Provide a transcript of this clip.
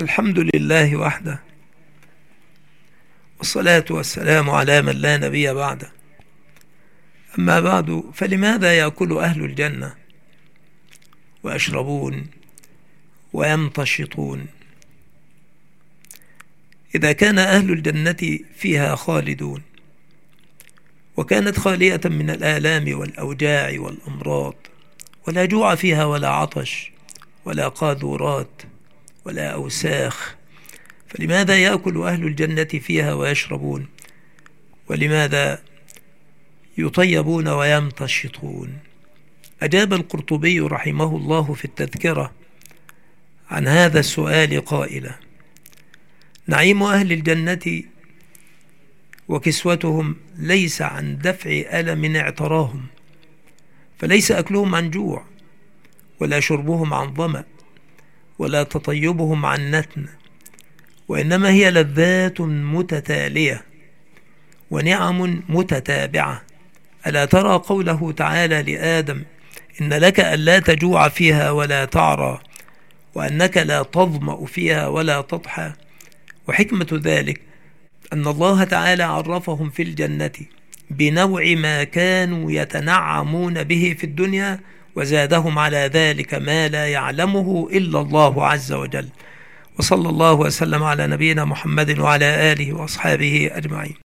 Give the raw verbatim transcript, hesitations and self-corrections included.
الحمد لله وحده، والصلاة والسلام على من لا نبي بعده. أما بعد، فلماذا يأكل أهل الجنة ويشربون ويمتشطون إذا كان أهل الجنة فيها خالدون، وكانت خالية من الآلام والأوجاع والأمراض، ولا جوع فيها ولا عطش ولا قاذورات ولا أوساخ؟ فلماذا يأكل أهل الجنة فيها ويشربون؟ ولماذا يطيبون ويمتشطون؟ أجاب القرطبي رحمه الله في التذكرة عن هذا السؤال قائلا: نعيم أهل الجنة وكسوتهم ليس عن دفع ألم اعتراهم، فليس أكلهم عن جوع، ولا شربهم عن ظمأ، ولا تطيبهم عن نتن، وإنما هي لذات متتالية ونعم متتابعة. ألا ترى قوله تعالى لآدم: إن لك ألا تجوع فيها ولا تعرى، وأنك لا تظمأ فيها ولا تضحى؟ وحكمة ذلك أن الله تعالى عرفهم في الجنة بنوع ما كانوا يتنعمون به في الدنيا، وزادهم على ذلك ما لا يعلمه إلا الله عز وجل. وصلى الله وسلم على نبينا محمد وعلى آله وأصحابه أجمعين.